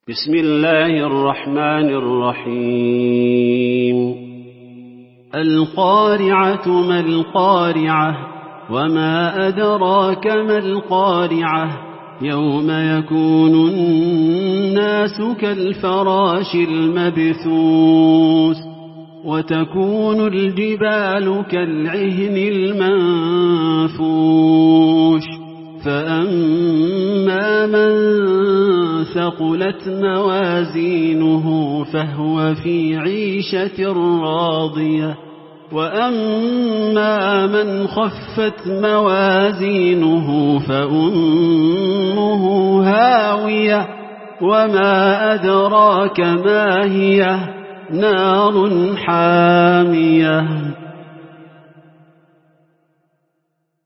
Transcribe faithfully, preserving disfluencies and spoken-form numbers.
بسم الله الرحمن الرحيم القارعة ما القارعة وما أدراك ما القارعة يوم يكون الناس كالفراش المبثوث وتكون الجبال كالعهن المنفوش فأما من ثقلت موازينه فهو في عيشة راضية وأما من خفت موازينه فأمه هاوية وما أدراك ما هي نار حامية